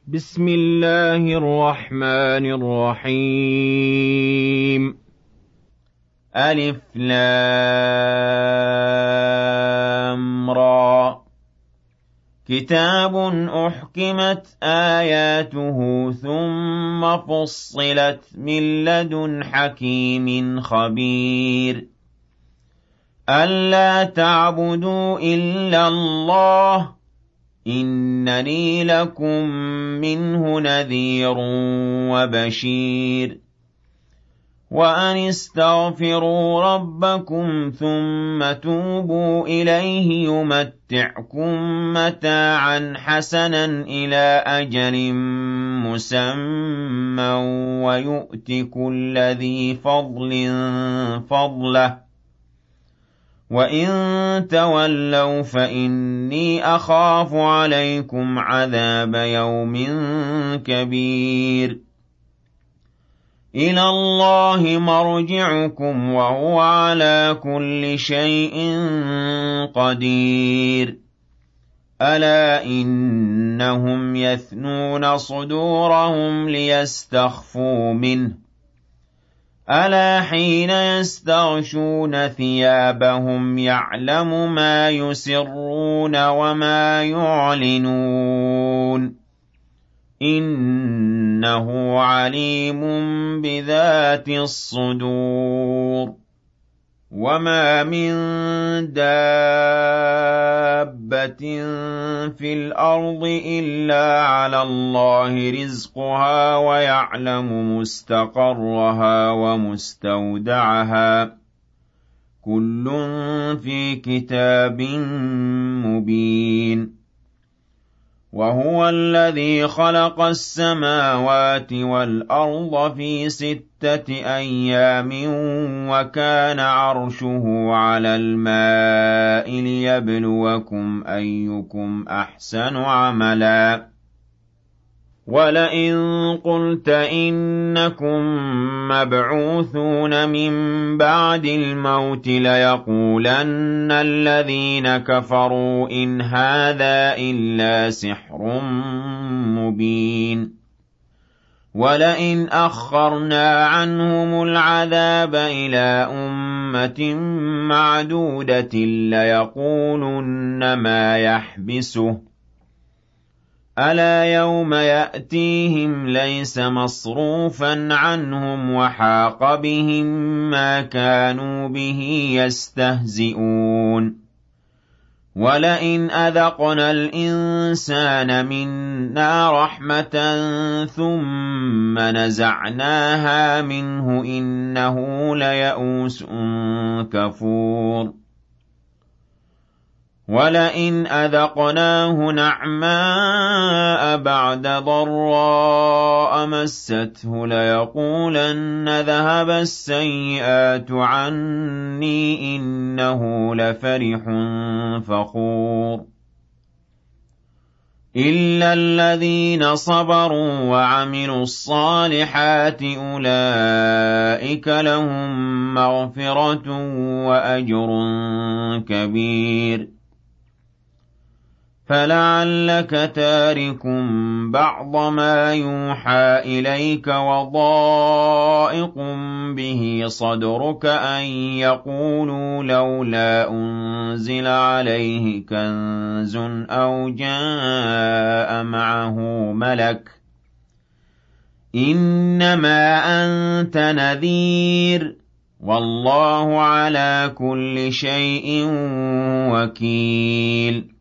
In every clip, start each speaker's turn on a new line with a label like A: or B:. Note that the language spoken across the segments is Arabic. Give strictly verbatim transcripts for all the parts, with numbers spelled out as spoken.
A: بسم الله الرحمن الرحيم. ألف لام را. كتاب أحكمت آياته ثم فصلت من لدن حكيم خبير. ألا تعبدوا إلا الله إنني لكم منه نذير وبشير. وأن استغفروا ربكم ثم توبوا إليه يمتعكم متاعا حسنا إلى أجل مسمى ويؤت كل ذي فضل فضله وإن تولوا فإني أخاف عليكم عذاب يوم كبير. إلى الله مرجعكم وهو على كل شيء قدير. ألا إنهم يثنون صدورهم ليستخفوا منه ألا حين يستغشون ثيابهم يعلم ما يسرون وما يعلنون إنه عليم بذات الصدور. وما من دابة في الأرض إلا على الله رزقها ويعلم مستقرها ومستودعها كل في كتاب مبين. وهو الذي خلق السماوات والأرض في ستة أيام وكان عرشه على الماء ليبلوكم أيكم أحسن عملا. ولئن قلت إنكم مبعوثون من بعد الموت ليقولن الذين كفروا إن هذا إلا سحر مبين. ولئن أخرنا عنهم العذاب إلى أمة معدودة ليقولن ما يحبسه ألا يوم يأتيهم ليس مصروفا عنهم وحاق بهم ما كانوا به يستهزئون. ولئن أذقنا الإنسان منا رحمة ثم نزعناها منه إنه ليئوس كفور. ولئن أذقناه نعماء بعد ضراء مسته ليقولن ذهب السيئات عني إنه لفرح فخور. إلا الذين صبروا وعملوا الصالحات أولئك لهم مغفرة وأجر كبير. فلعلك تارك بعض ما يوحى إليك وضائق به صدرك أن يقولوا لولا أنزل عليه كنز أو جاء معه ملك إنما أنت نذير والله على كل شيء وكيل.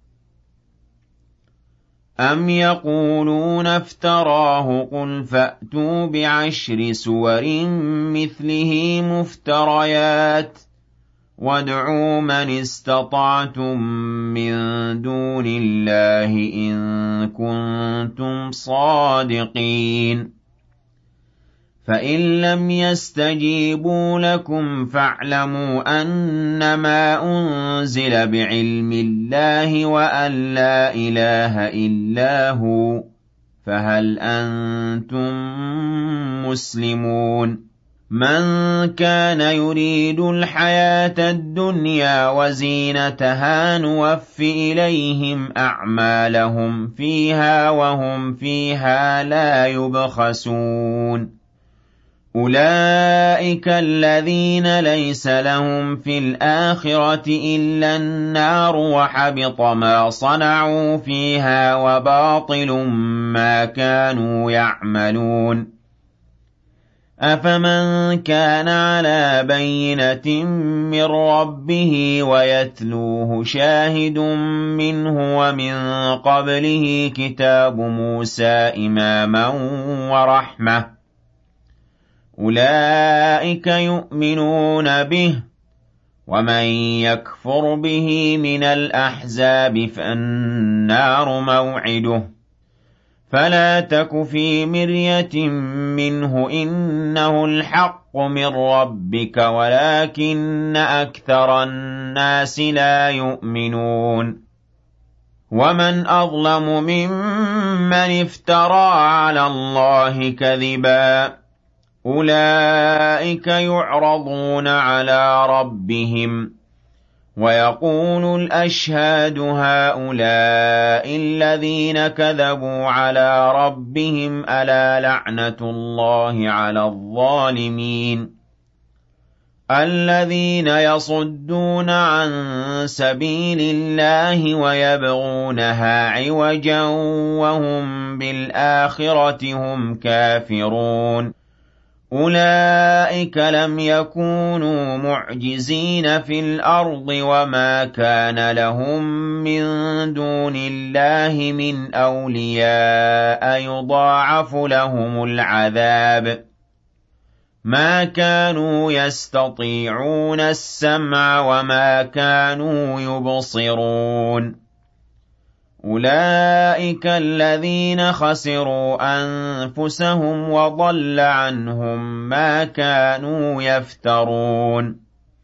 A: أم يقولون افتراه قل فأتوا بعشر سور مثله مفتريات وادعوا من استطعتم من دون الله إن كنتم صادقين. فإن لم يستجيبوا لكم فاعلموا أنما أنزل بعلم الله وأن لا إله إلا هو فهل أنتم مسلمون. مَن كَانَ يُرِيدُ الْحَيَاةَ الدُّنْيَا وَزِينَتَهَا نُوَفِّ إِلَيْهِمْ أَعْمَالَهُمْ فِيهَا وَهُمْ فِيهَا لَا يُبْخَسُونَ أُولَئِكَ الَّذِينَ لَيْسَ لَهُمْ فِي الْآخِرَةِ إِلَّا النَّارُ وَحَبِطَ مَا صَنَعُوا فِيهَا وَبَاطِلٌ مَا كَانُوا يَعْمَلُونَ أَفَمَن كَانَ عَلَىٰ بَيِّنَةٍ مِّن رَّبِّهِ وَيَتْلُوهُ شَاهِدٌ مِّنْهُ وَمِن قَبْلِهِ كِتَابُ مُوسَىٰ إِمَامًا وَرَحْمَةً أُولَٰئِكَ يُؤْمِنُونَ بِهِ ۚ وَمَن يَكْفُرْ بِهِ مِنَ الْأَحْزَابِ فَالنَّارُ مَوْعِدُهُ فَلَا تَكُ فِي مِرْيَةٍ مِّنْهُ ۚ إِنَّهُ الْحَقُّ مِن رَّبِّكَ وَلَٰكِنَّ أَكْثَرَ النَّاسِ لَا يُؤْمِنُونَ وَمَنْ أَظْلَمُ مِمَّنِ افْتَرَىٰ عَلَى اللَّهِ كَذِبًا أُولَٰئِكَ يُعْرَضُونَ عَلَىٰ رَبِّهِمْ وَيَقُولُ الْأَشْهَادُ هَٰؤُلَاءِ الَّذِينَ كَذَبُوا عَلَىٰ رَبِّهِمْ ۚ أَلَا لَعْنَةُ اللَّهِ عَلَى الظَّالِمِينَ الَّذِينَ يَصُدُّونَ عَن سَبِيلِ اللَّهِ وَيَبْغُونَهَا عِوَجًا وَهُم بِالْآخِرَةِ هُمْ كَافِرُونَ أُولَٰئِكَ لَمْ يَكُونُوا مُعْجِزِينَ فِي الْأَرْضِ وَمَا كَانَ لَهُم مِّن دُونِ اللَّهِ مِنْ أَوْلِيَاءَ يُضَاعَفُ لَهُمُ الْعَذَابُ مَا كَانُوا يَسْتَطِيعُونَ السَّمْعَ وَمَا كَانُوا يُبْصِرُونَ أُولَٰئِكَ الَّذِينَ خَسِرُوا أَنفُسَهُمْ وَضَلَّ عَنْهُم مَّا كَانُوا يَفْتَرُونَ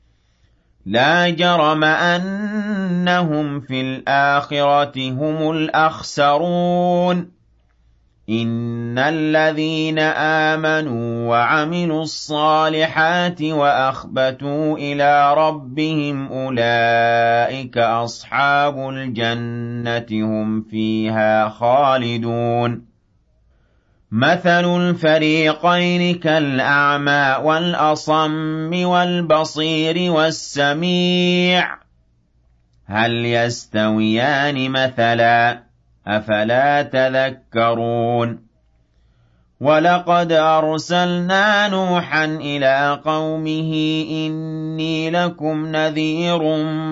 A: لَا جَرَمَ أَنَّهُمْ فِي الْآخِرَةِ هُمُ الْأَخْسَرُونَ إِنَّ الَّذِينَ آمَنُوا وَعَمِلُوا الصَّالِحَاتِ وَأَخْبَتُوا إِلَىٰ رَبِّهِمْ أُولَٰئِكَ أَصْحَابُ الْجَنَّةِ هُمْ فِيهَا خَالِدُونَ مَثَلُ الْفَرِيقَيْنِ كَالْأَعْمَىٰ وَالْأَصَمِّ وَالْبَصِيرِ وَالسَّمِيعِ ۚ هَلْ يَسْتَوِيَانِ مَثَلًا أَفَلَا تَذَكَّرُونَ وَلَقَدْ أَرْسَلْنَا نُوحًا إِلَىٰ قَوْمِهِ إِنِّي لَكُمْ نَذِيرٌ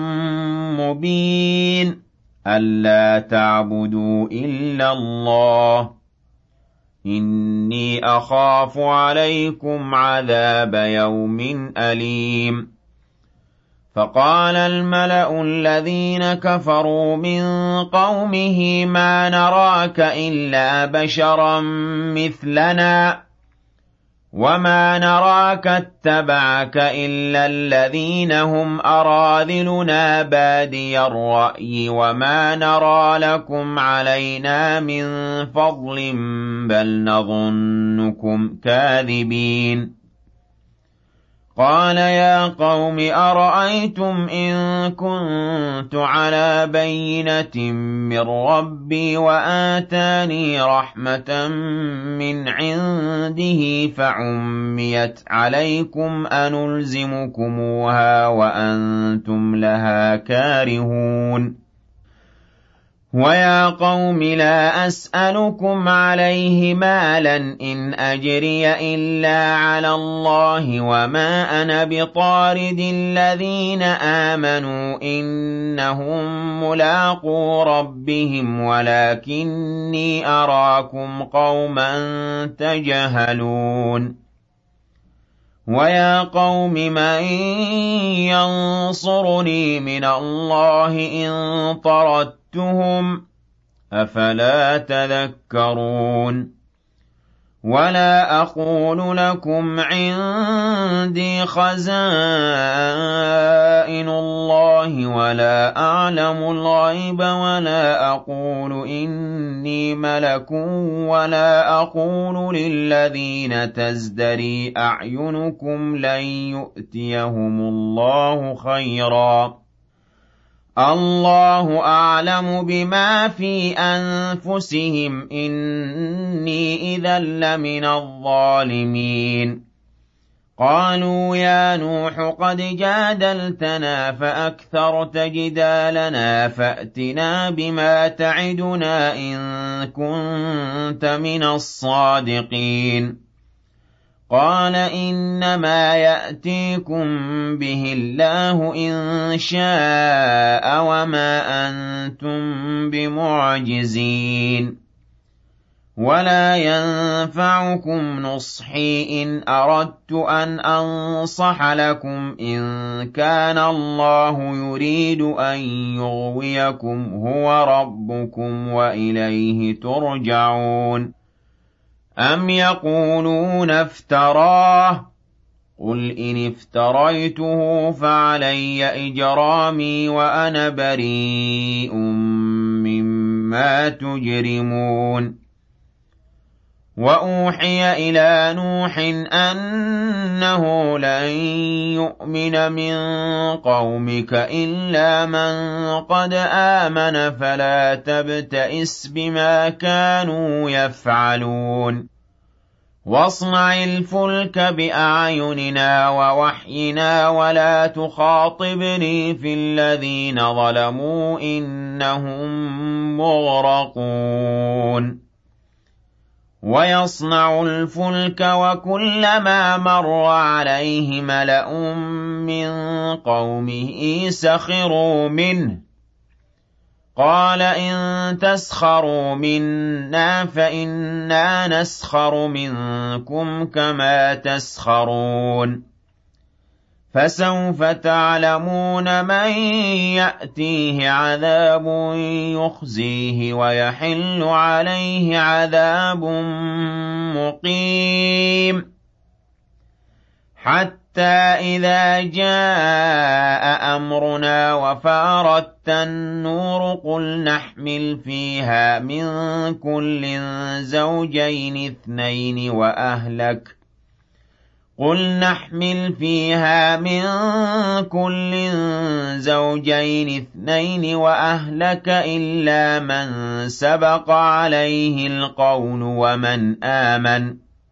A: مُّبِينٌ أَلَّا تَعْبُدُوا إِلَّا اللَّهَ إِنِّي أَخَافُ عَلَيْكُمْ عَذَابَ يَوْمٍ أَلِيمٍ فَقَالَ الْمَلَأُ الَّذِينَ كَفَرُوا مِن قَوْمِهِ مَا نَرَاكَ إِلَّا بَشَرًا مِّثْلَنَا وَمَا نَرَاكَ اتَّبَعَكَ إِلَّا الَّذِينَ هُمْ أَرَاذِلُنَا بَادِيَ الرَّأْيِ وَمَا نَرَىٰ لَكُمْ عَلَيْنَا مِن فَضْلٍ بَلْ نَظُنُّكُمْ كَاذِبِينَ قَالَ يَا قَوْمِ أَرَأَيْتُمْ إِن كُنتُ عَلَىٰ بَيِّنَةٍ مِّن رَّبِّي وَآتَانِي رَحْمَةً مِّنْ عِندِهِ فَعُمِّيَتْ عَلَيْكُمْ أَنُلْزِمُكُمُوهَا وَأَنتُمْ لَهَا كَارِهُونَ وَيَا قَوْمِ لَا أَسْأَلُكُمْ عَلَيْهِ مَالًا إِنْ أَجْرِيَ إِلَّا عَلَى اللَّهِ وَمَا أَنَا بِطَارِدِ الَّذِينَ آمَنُوا إِنَّهُم مُّلَاقُو رَبِّهِمْ وَلَٰكِنِّي أَرَاكُمْ قَوْمًا تَجْهَلُونَ وَيَا قَوْمِ مَن يَنصُرُنِي مِنَ اللَّهِ إِن طَرَدتُّهُمْ ۚ أَفَلَا تَذَكَّرُونَ ولا أقول لكم عندي خزائن الله ولا أعلم الغيب ولا أقول إني ملك ولا أقول للذين تزدري أعينكم لن يؤتيهم الله خيرا الله أعلم بما في أنفسهم إني إذا لمن الظالمين قالوا يا نوح قد جادلتنا فأكثرت جدالنا فأتنا بما تعدنا إن كنت من الصادقين قال إنما يأتيكم به الله إن شاء وما أنتم بمعجزين ولا ينفعكم نصحي إن أردت أن أنصح لكم إن كان الله يريد أن يغويكم هو ربكم وإليه ترجعون أم يقولون افتراه قل إن افتريته فعلي إجرامي وأنا بريء مما تجرمون وأوحي إلى نوح أنه لن يؤمن من قومك إلا من قد آمن فلا تبتئس بما كانوا يفعلون واصنع الفلك بأعيننا ووحينا ولا تخاطبني في الذين ظلموا إنهم مغرقون ويصنع الفلك وكلما مر عليه ملأ من قومه سخروا منه قال إن تسخروا منا فإنا نسخر منكم كما تسخرون فسوف تعلمون من يأتيه عذاب يخزيه ويحل عليه عذاب مقيم حتى إذا جاء أمرنا وفارت النور قل نحمل فيها من كل زوجين اثنين وأهلك قل نحمل فيها من كل زوجين اثنين وأهلك إلا من سبق عليه القول ومن آمن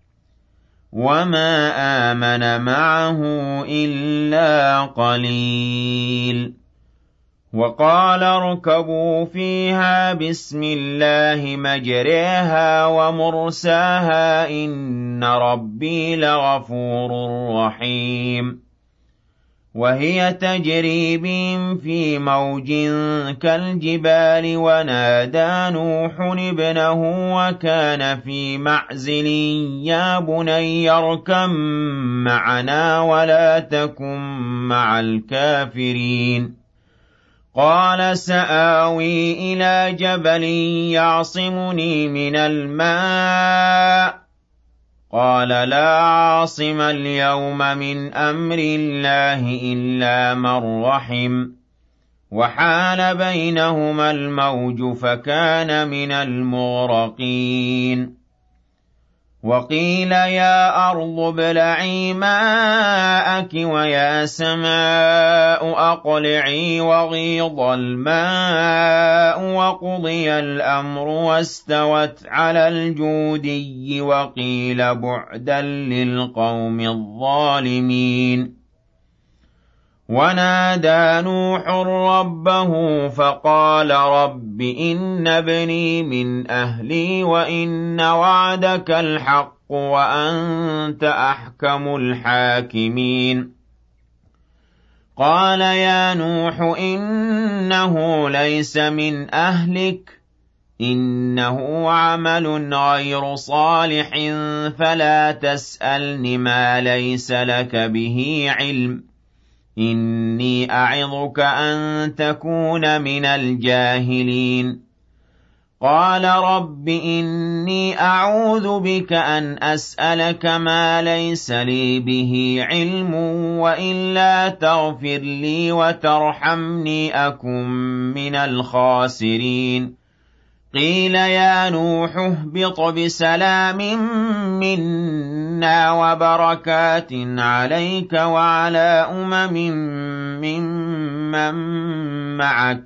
A: وما آمن معه إلا قليل وقال اركبوا فيها بسم الله مجريها ومرساها إن ربي لغفور رحيم وهي تجري بهم في موج كالجبال ونادى نوح ابنه وكان في معزل يا بني اركب معنا ولا تكن مع الكافرين قال سآوي إلى جبل يعصمني من الماء قال لا عاصم اليوم من أمر الله إلا من رحم وحال بينهما الموج فكان من المغرقين وقيل يا أرض ابلعي ماءك ويا سماء أقلعي وغيض الماء وقضي الأمر واستوت على الجودي وقيل بعدا للقوم الظالمين ونادى نوح ربه فقال رب إن ابني من أهلي وإن وعدك الحق وأنت أحكم الحاكمين قال يا نوح إنه ليس من أهلك إنه عمل غير صالح فلا تسألني ما ليس لك به علم إني أعظك أن تكون من الجاهلين قال رب إني أعوذ بك أن أسألك ما ليس لي به علم وإلا تغفر لي وترحمني أكن من الخاسرين قيل يا نوح اهبط بسلام منا وبركات عليك وعلى أمم ممن معك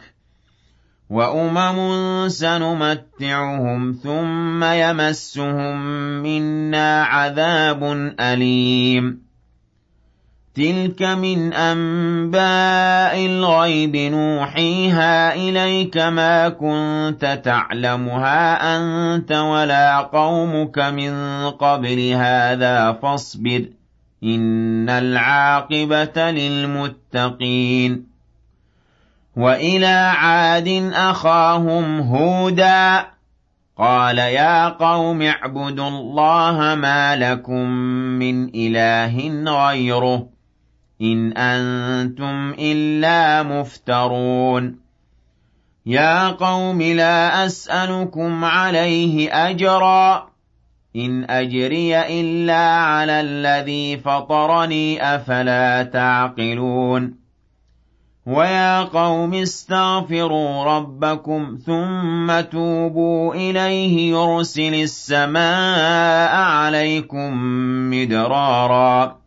A: وأمم سنمتعهم ثم يمسهم منا عذاب أليم تلك من أنباء الغيب نوحيها إليك ما كنت تعلمها أنت ولا قومك من قبل هذا فاصبر إن العاقبة للمتقين وإلى عاد أخاهم هودا قال يا قوم اعبدوا الله ما لكم من إله غيره إن أنتم إلا مفترون يا قوم لا أسألكم عليه أجرا إن أجري إلا على الذي فطرني أفلا تعقلون ويا قوم استغفروا ربكم ثم توبوا إليه يرسل السماء عليكم مدرارا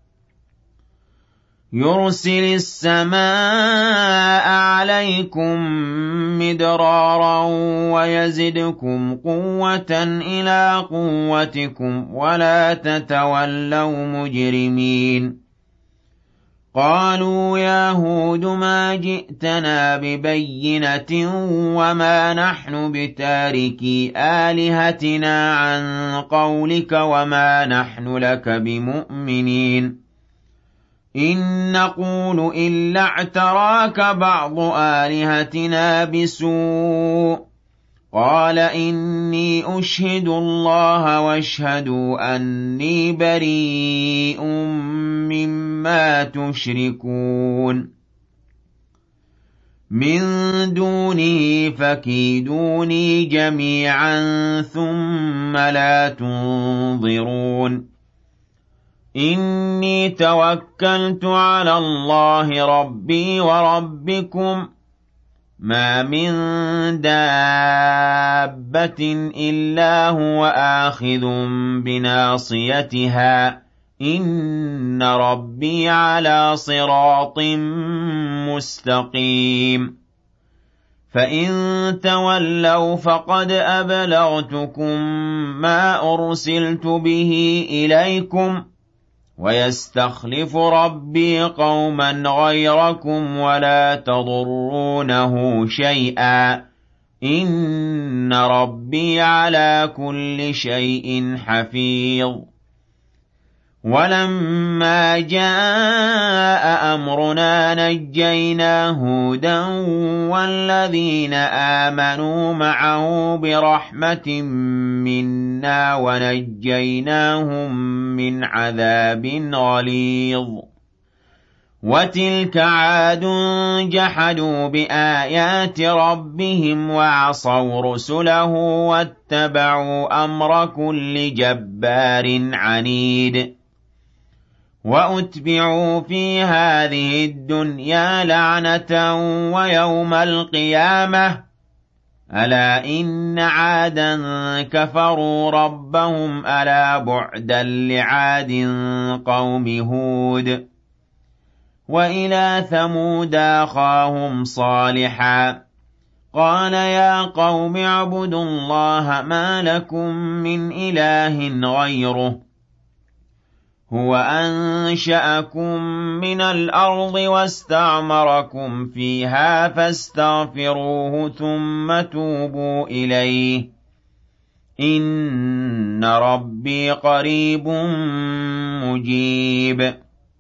A: يرسل السماء عليكم مدرارا ويزدكم قوة إلى قوتكم ولا تتولوا مجرمين قالوا يا هود ما جئتنا ببينة وما نحن بتاركي آلهتنا عن قولك وما نحن لك بمؤمنين إن نقول إلا اعتراك بعض آلهتنا بسوء قال إني أشهد الله واشهدوا أني بريء مما تشركون من دونه فكيدوني جميعا ثم لا تنظرون إني توكلت على الله ربي وربكم ما من دابة إلا هو آخذ بناصيتها إن ربي على صراط مستقيم فإن تولوا فقد أبلغتكم ما أرسلت به إليكم ويستخلف ربي قوما غيركم ولا تضرونه شيئا إن ربي على كل شيء حفيظ ولما جاء أمرنا نجينا هودا والذين آمنوا معه برحمة منا ونجيناهم من عذاب غليظ وتلك عاد جحدوا بآيات ربهم وعصوا رسله واتبعوا أمر كل جبار عنيد وأتبعوا في هذه الدنيا لعنة ويوم القيامة ألا إن عادا كفروا ربهم ألا بعدا لعاد قوم هود وإلى ثمود أخاهم صالحا قال يا قوم اعبدوا الله ما لكم من إله غيره هو أنشأكم من الأرض واستعمركم فيها فاستغفروه ثم توبوا إليه إن ربي قريب مجيب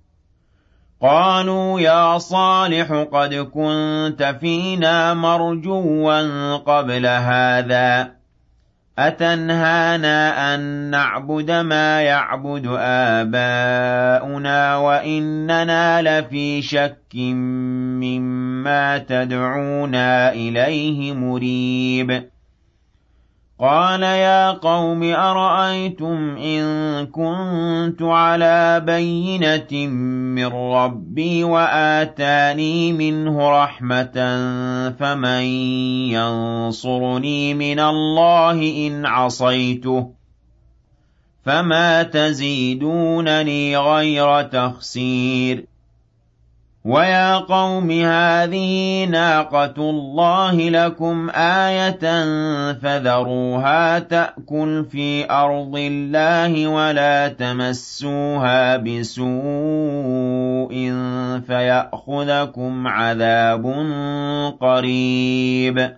A: قالوا يا صالح قد كنت فينا مرجوا قبل هذا أتنهانا أن نعبد ما يعبد آباؤنا وإننا لفي شك مما تدعونا إليه مريب قال يا قوم أرأيتم إن كنت على بينة من ربي وآتاني منه رحمة فمن ينصرني من الله إن عصيته فما تزيدونني غير تخسير ويا قوم هذه ناقة الله لكم آية فذروها تأكل في أرض الله ولا تمسوها بسوء فيأخذكم عذاب قريب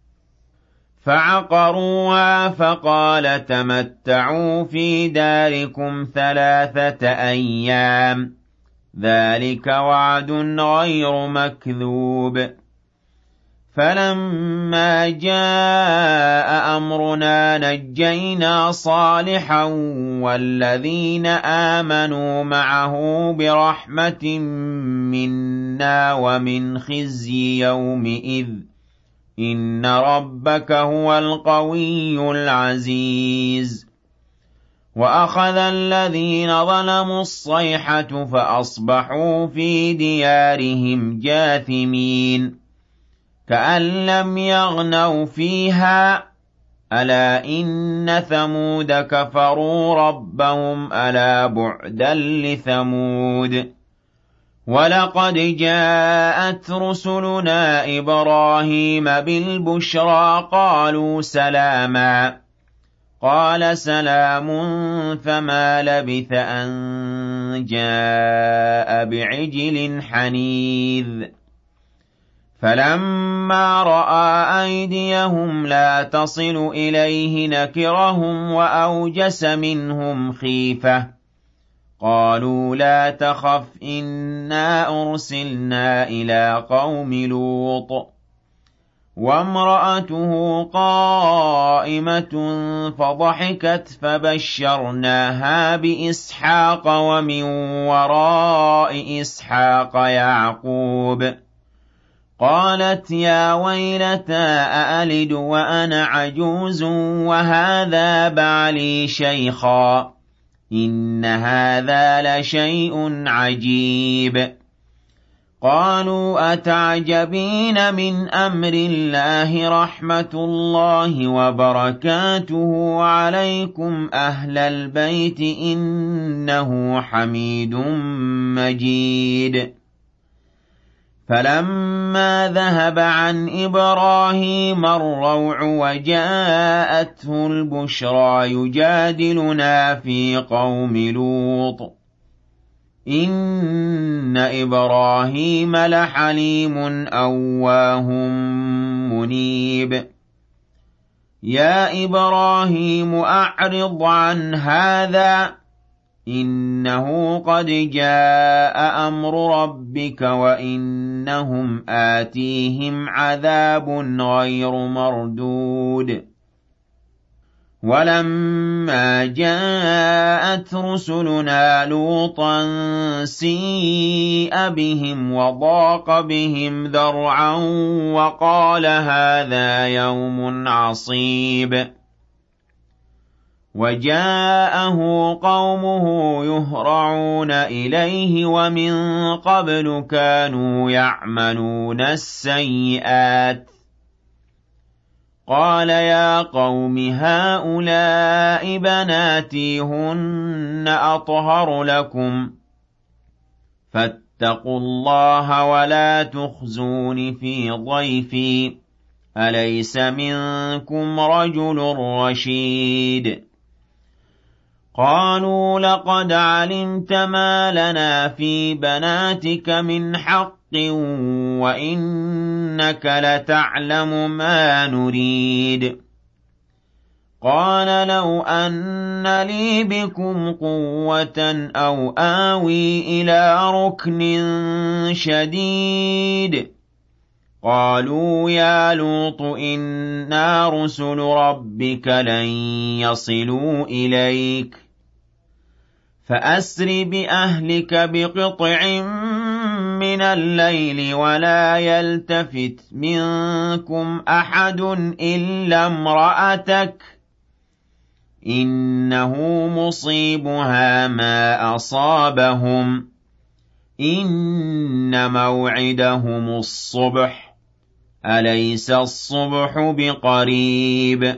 A: فعقروها فقال تمتعوا في داركم ثلاثة أيام ذلك وعد غير مكذوب فلما جاء أمرنا نجينا صالحا والذين آمنوا معه برحمة منا ومن خزي يومئذ إن ربك هو القوي العزيز وأخذ الذين ظلموا الصيحة فأصبحوا في ديارهم جاثمين كأن لم يغنوا فيها ألا إن ثمود كفروا ربهم ألا بعدا لثمود ولقد جاءت رسلنا إبراهيم بالبشرى قالوا سلاما قال سلام فما لبث أن جاء بعجل حنيذ فلما رأى أيديهم لا تصل إليه نكرهم وأوجس منهم خيفة قالوا لا تخف إنا أرسلنا إلى قوم لوط وامرأته قائمة فضحكت فبشرناها بإسحاق ومن وراء إسحاق يعقوب قالت يا ويلتى أألد وأنا عجوز وهذا بعلي شيخا إن هذا لشيء عجيب قالوا أتعجبين من أمر الله رحمة الله وبركاته عليكم أهل البيت إنه حميد مجيد فلما ذهب عن إبراهيم الروع وجاءته البشرى يجادلنا في قوم لوط إن إبراهيم لحليم أواه منيب يا إبراهيم أعرض عن هذا إنه قد جاء أمر ربك وإنهم آتيهم عذاب غير مردود ولما جاءت رسلنا لوطا سيء بهم وضاق بهم ذرعا وقال هذا يوم عصيب وجاءه قومه يهرعون إليه ومن قبل كانوا يعملون السيئات قال يا قوم هؤلاء بناتي هن أطهر لكم فاتقوا الله ولا تخزون في ضيفي أليس منكم رجل رشيد قالوا لقد علمت ما لنا في بناتك من حق وإنك لتعلم ما نريد قال لو أن لي بكم قوة أو آوي إلى ركن شديد قالوا يا لوط إنا رسل ربك لن يصلوا إليك فأسر بأهلك بقطع من الليل ولا يلتفت منكم أحد إلا امرأتك إنه مصيبها ما أصابهم إن موعدهم الصبح أليس الصبح بقريب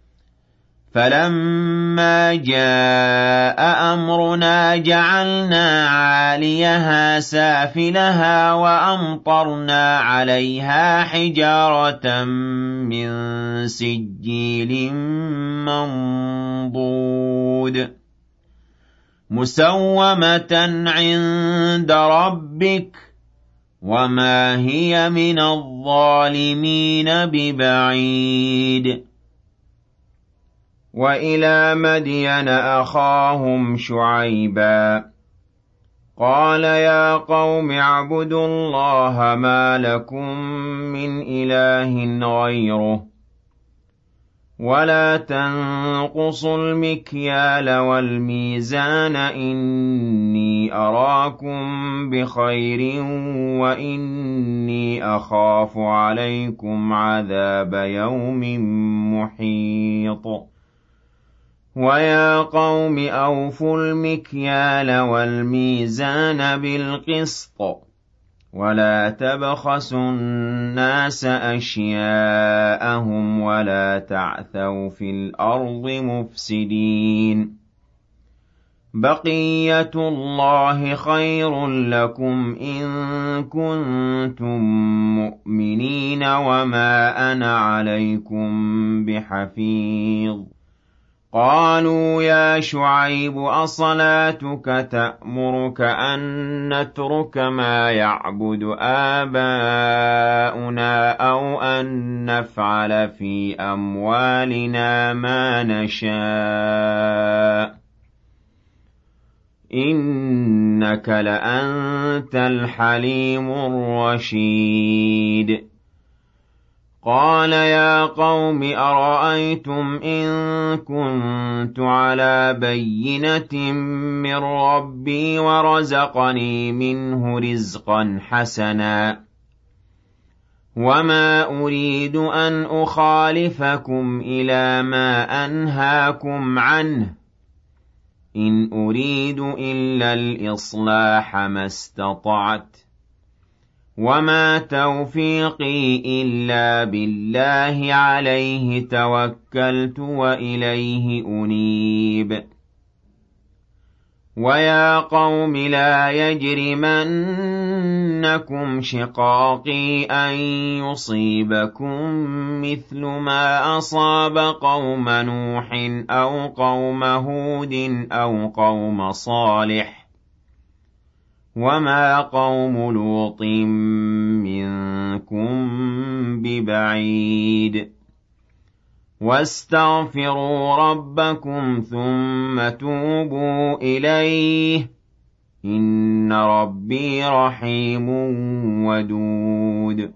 A: فلما جاء أمرنا جعلنا عاليها سافلها وأمطرنا عليها حجارة من سجيل منضود مسومة عند ربك وما هي من الظالمين ببعيد وإلى مدين أخاهم شعيبا قال يا قوم اعبدوا الله ما لكم من إله غيره ولا تنقصوا المكيال والميزان إني أراكم بخير وإني أخاف عليكم عذاب يوم محيط ويا قوم أوفوا المكيال والميزان بالقسط ولا تبخسوا الناس أشياءهم ولا تعثوا في الأرض مفسدين بقية الله خير لكم إن كنتم مؤمنين وما أنا عليكم بحفيظ قالوا يا شعيب أصلاتك تأمرك أن نترك ما يعبد آباؤنا أو أن نفعل في أموالنا ما نشاء إنك لأنت الحليم الرشيد قال يا قوم أرأيتم إن كنت على بينة من ربي ورزقني منه رزقا حسنا وما أريد أن أخالفكم إلى ما أنهاكم عنه إن أريد إلا الإصلاح ما استطعت وما توفيقي إلا بالله عليه توكلت وإليه أنيب ويا قوم لا يجرمنكم شقاقي أن يصيبكم مثل ما أصاب قوم نوح أو قوم هود أو قوم صالح وما قوم لوط منكم ببعيد واستغفروا ربكم ثم توبوا إليه إن ربي رحيم ودود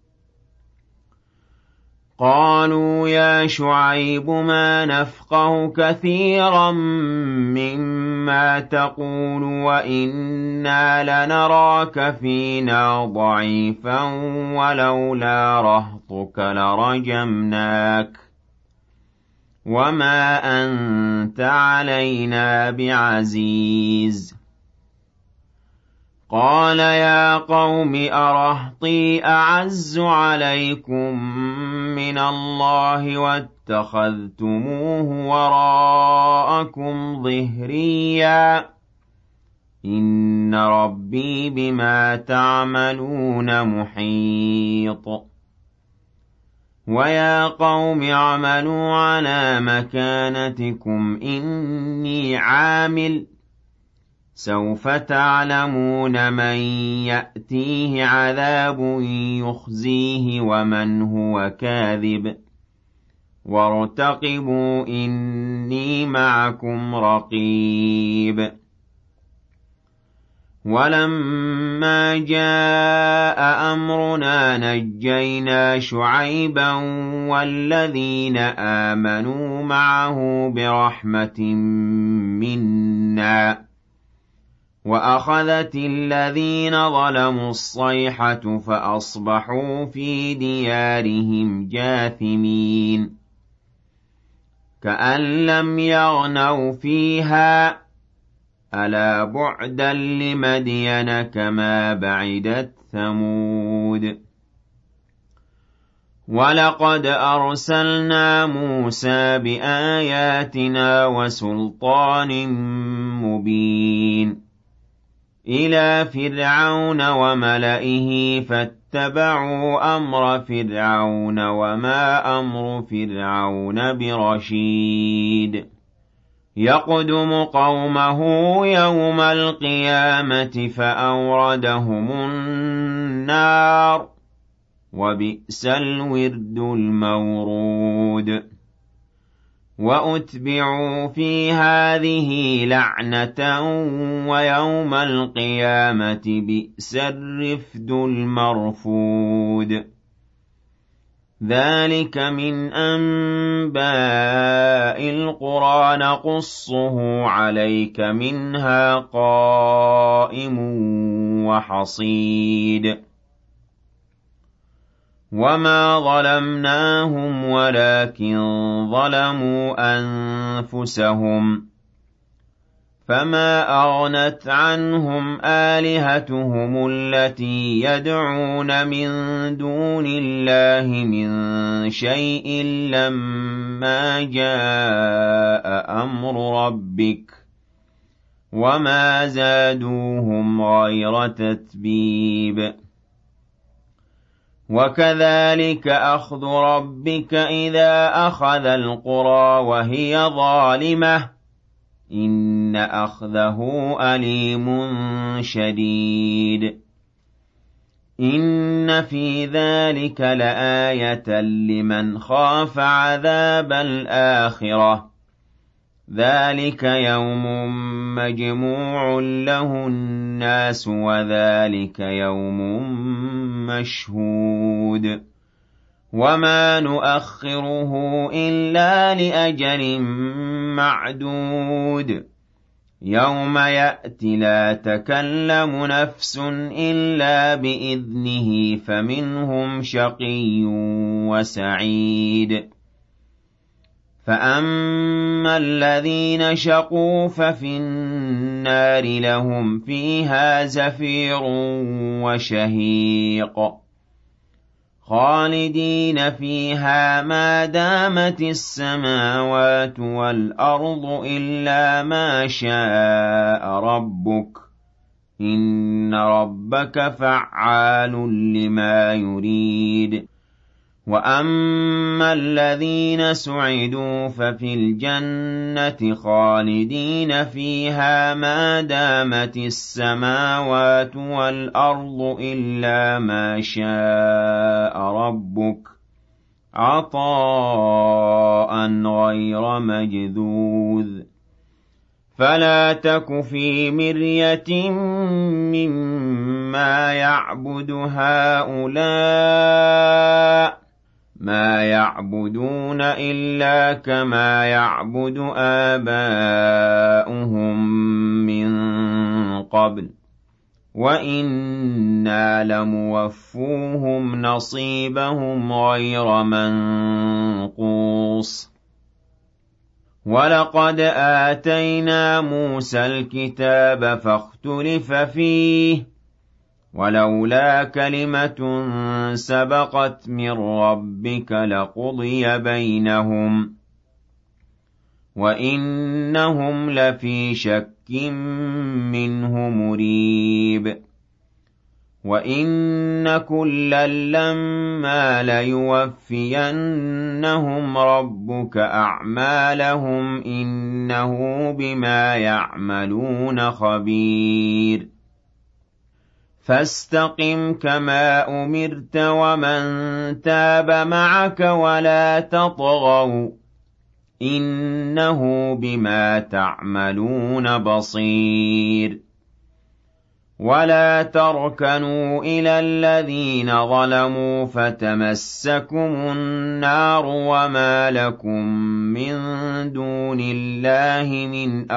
A: قالوا يا شعيب ما نفقه كثيرا مما تقول وإنا لنراك فينا ضعيفا ولولا رهطك لرجمناك وما أنت علينا بعزيز قال يا قوم أرهطي أعز عليكم من الله واتخذتموه وراءكم ظهريا إن ربي بما تعملون محيط ويا قوم اعملوا على مكانتكم إني عامل سوف تعلمون من يأتيه عذاب يخزيه ومن هو كاذب وارتقبوا إني معكم رقيب ولما جاء أمرنا نجينا شعيبا والذين آمنوا معه برحمة منا وأخذت الذين ظلموا الصيحة فأصبحوا في ديارهم جاثمين كأن لم يغنوا فيها ألا بعدا لمدين كما بعدت ثمود ولقد أرسلنا موسى بآياتنا وسلطان مبين إلى فرعون وملئه فاتبعوا أمر فرعون وما أمر فرعون برشيد يقدم قومه يوم القيامة فأوردهم النار وبئس الورد المورود وأتبعوا في هذه لعنة ويوم القيامة بئس الرفد المرفود ذلك من أنباء القرى نقصه عليك منها قائم وحصيد وما ظلمناهم ولكن ظلموا أنفسهم فما أغنت عنهم آلهتهم التي يدعون من دون الله من شيء لما جاء أمر ربك وما زادوهم غير تتبيب وكذلك أخذ ربك إذا أخذ القرى وهي ظالمة إن أخذه أليم شديد إن في ذلك لآية لمن خاف عذاب الآخرة ذلك يوم مجموع له الناس وذلك يوم مشهود وما نؤخره إلا لأجل معدود يوم يأتي لا تكلم نفس إلا بإذنه فمنهم شقي وسعيد فأما الذين شقوا ففي النار لهم فيها زفير وشهيق خالدين فيها ما دامت السماوات والأرض إلا ما شاء ربك إن ربك فعال لما يريد وأما الذين سعدوا ففي الجنة خالدين فيها ما دامت السماوات والأرض إلا ما شاء ربك عطاء غير مجذوذ فلا تك في مرية مما يعبد هؤلاء ما يعبدون إلا كما يعبد آباؤهم من قبل وإنا لموفوهم نصيبهم غير منقوص ولقد آتينا موسى الكتاب فاختلف فيه ولولا كلمة سبقت من ربك لقضي بينهم وإنهم لفي شك منه مريب وإن كلا لما ليوفينهم ربك أعمالهم إنه بما يعملون خبير فاستقم كما أمرت ومن تاب معك ولا تطغوا إنه بما تعملون بصير ولا تركنوا إلى الذين ظلموا فتمسكم النار وما لكم من دون الله من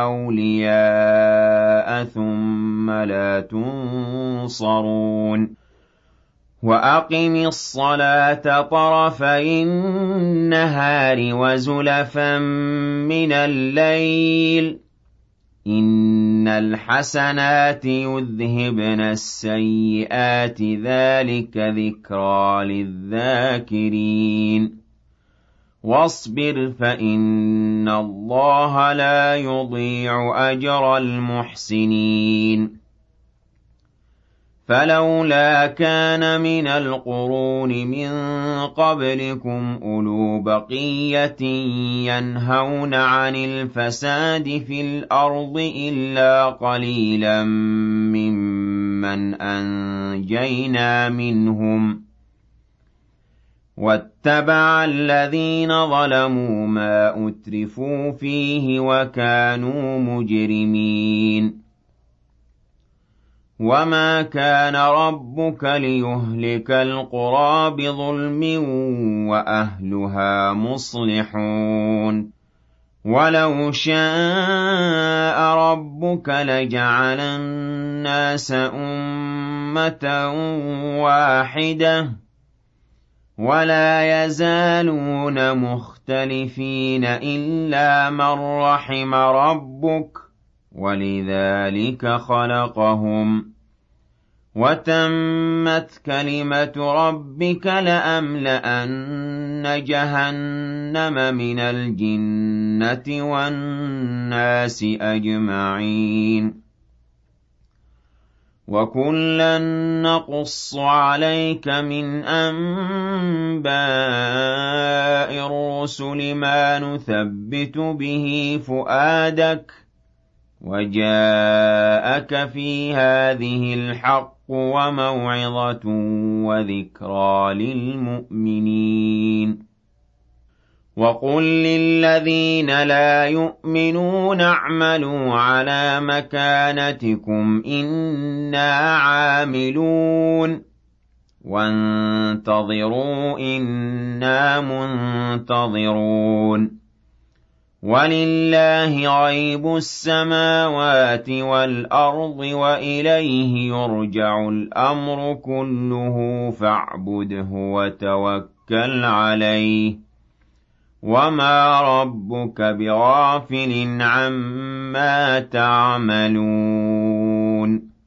A: أولياء ثم لا تنصرون وَأَقِمِ الصَّلَاةَ طَرَفَيِ النَّهَارِ وَزُلَفًا مِّنَ اللَّيْلِ ۚ إِنَّ الْحَسَنَاتِ يُذْهِبْنَ السَّيِّئَاتِ ۚ ذَٰلِكَ ذِكْرَىٰ لِلذَّاكِرِينَ وَاصْبِرْ فَإِنَّ اللَّهَ لَا يُضِيعُ أَجْرَ الْمُحْسِنِينَ فَلَوْلَا كَانَ مِنَ الْقُرُونِ مِن قَبْلِكُمْ أُولُو بَقِيَّةٍ يَنْهَوْنَ عَنِ الْفَسَادِ فِي الْأَرْضِ إِلَّا قَلِيلًا مِّمَّنْ أَنجَيْنَا مِنْهُمْ ۗ وَاتَّبَعَ الَّذِينَ ظَلَمُوا مَا أُتْرِفُوا فِيهِ وَكَانُوا مُجْرِمِينَ وَمَا كَانَ رَبُّكَ لِيُهْلِكَ الْقُرَىٰ بِظُلْمٍ وَأَهْلُهَا مُصْلِحُونَ وَلَوْ شَاءَ رَبُّكَ لَجَعَلَ النَّاسَ أُمَّةً وَاحِدَةً وَلَا يَزَالُونَ مُخْتَلِفِينَ إِلَّا مَن رَّحِمَ رَبُّكَ ۖ وَلِذَٰلِكَ خَلَقَهُمْ ۗ وَتَمَّتْ كَلِمَةُ رَبِّكَ لَأَمْلَأَنَّ جَهَنَّمَ مِنَ الْجِنَّةِ وَالنَّاسِ أَجْمَعِينَ وَكُلًّا نَّقُصُّ عَلَيْكَ مِنْ أَنبَاءِ الرُّسُلِ مَا نُثَبِّتُ بِهِ فُؤَادَكَ ۖ وَجَاءَكَ فِي هَٰذِهِ الْحَقُّ وَمَوْعِظَةٌ وَذِكْرَىٰ لِلْمُؤْمِنِينَ وَقُل لِّلَّذِينَ لَا يُؤْمِنُونَ اعْمَلُوا عَلَىٰ مَكَانَتِكُمْ إِنَّا عَامِلُونَ وَانتَظِرُوا إِنَّا مُنتَظِرُونَ وَلِلَّهِ غَيْبُ السَّمَاوَاتِ وَالْأَرْضِ وَإِلَيْهِ يُرْجَعُ الْأَمْرُ كُلُّهُ فَاعْبُدْهُ وَتَوَكَّلْ عَلَيْهِ ۚ وَمَا رَبُّكَ بِغَافِلٍ عَمَّا تَعْمَلُونَ